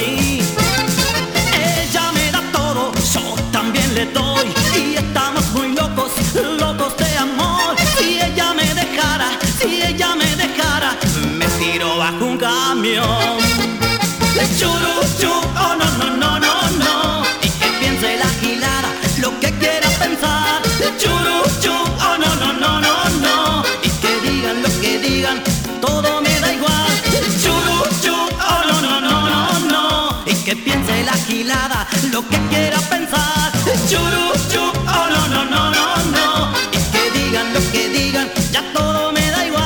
mí. Ella me da todo, yo también le doy, y estamos muy locos, locos de amor. Si ella me dejara, si ella me dejara, me tiro bajo un camión. Churu, chu, oh no, no, no, no, no. Y que piense la gilada lo que quiera pensar. Churu, chu, oh no, no, no, no, no. Y que digan lo que digan, todo me da igual. Churu, chu, oh no, no, no, no, no. Y que piense la gilada lo que quiera pensar. Churu, chu, oh no, no, no, no, no. Y que digan lo que digan, ya todo me da igual.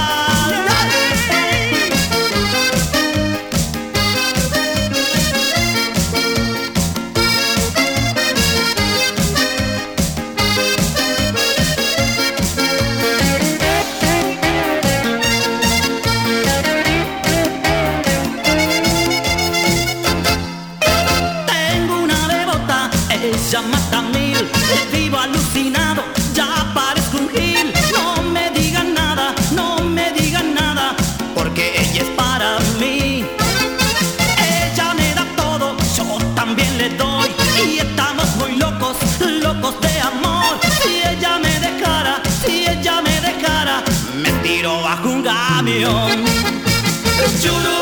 Ella mata mil, vivo alucinado, ya parezco un gil. No me digan nada, no me digan nada, porque ella es para mí. Ella me da todo, yo también le doy, y estamos muy locos, locos de amor. Si ella me dejara, si ella me dejara, me tiro bajo un camión. Churu,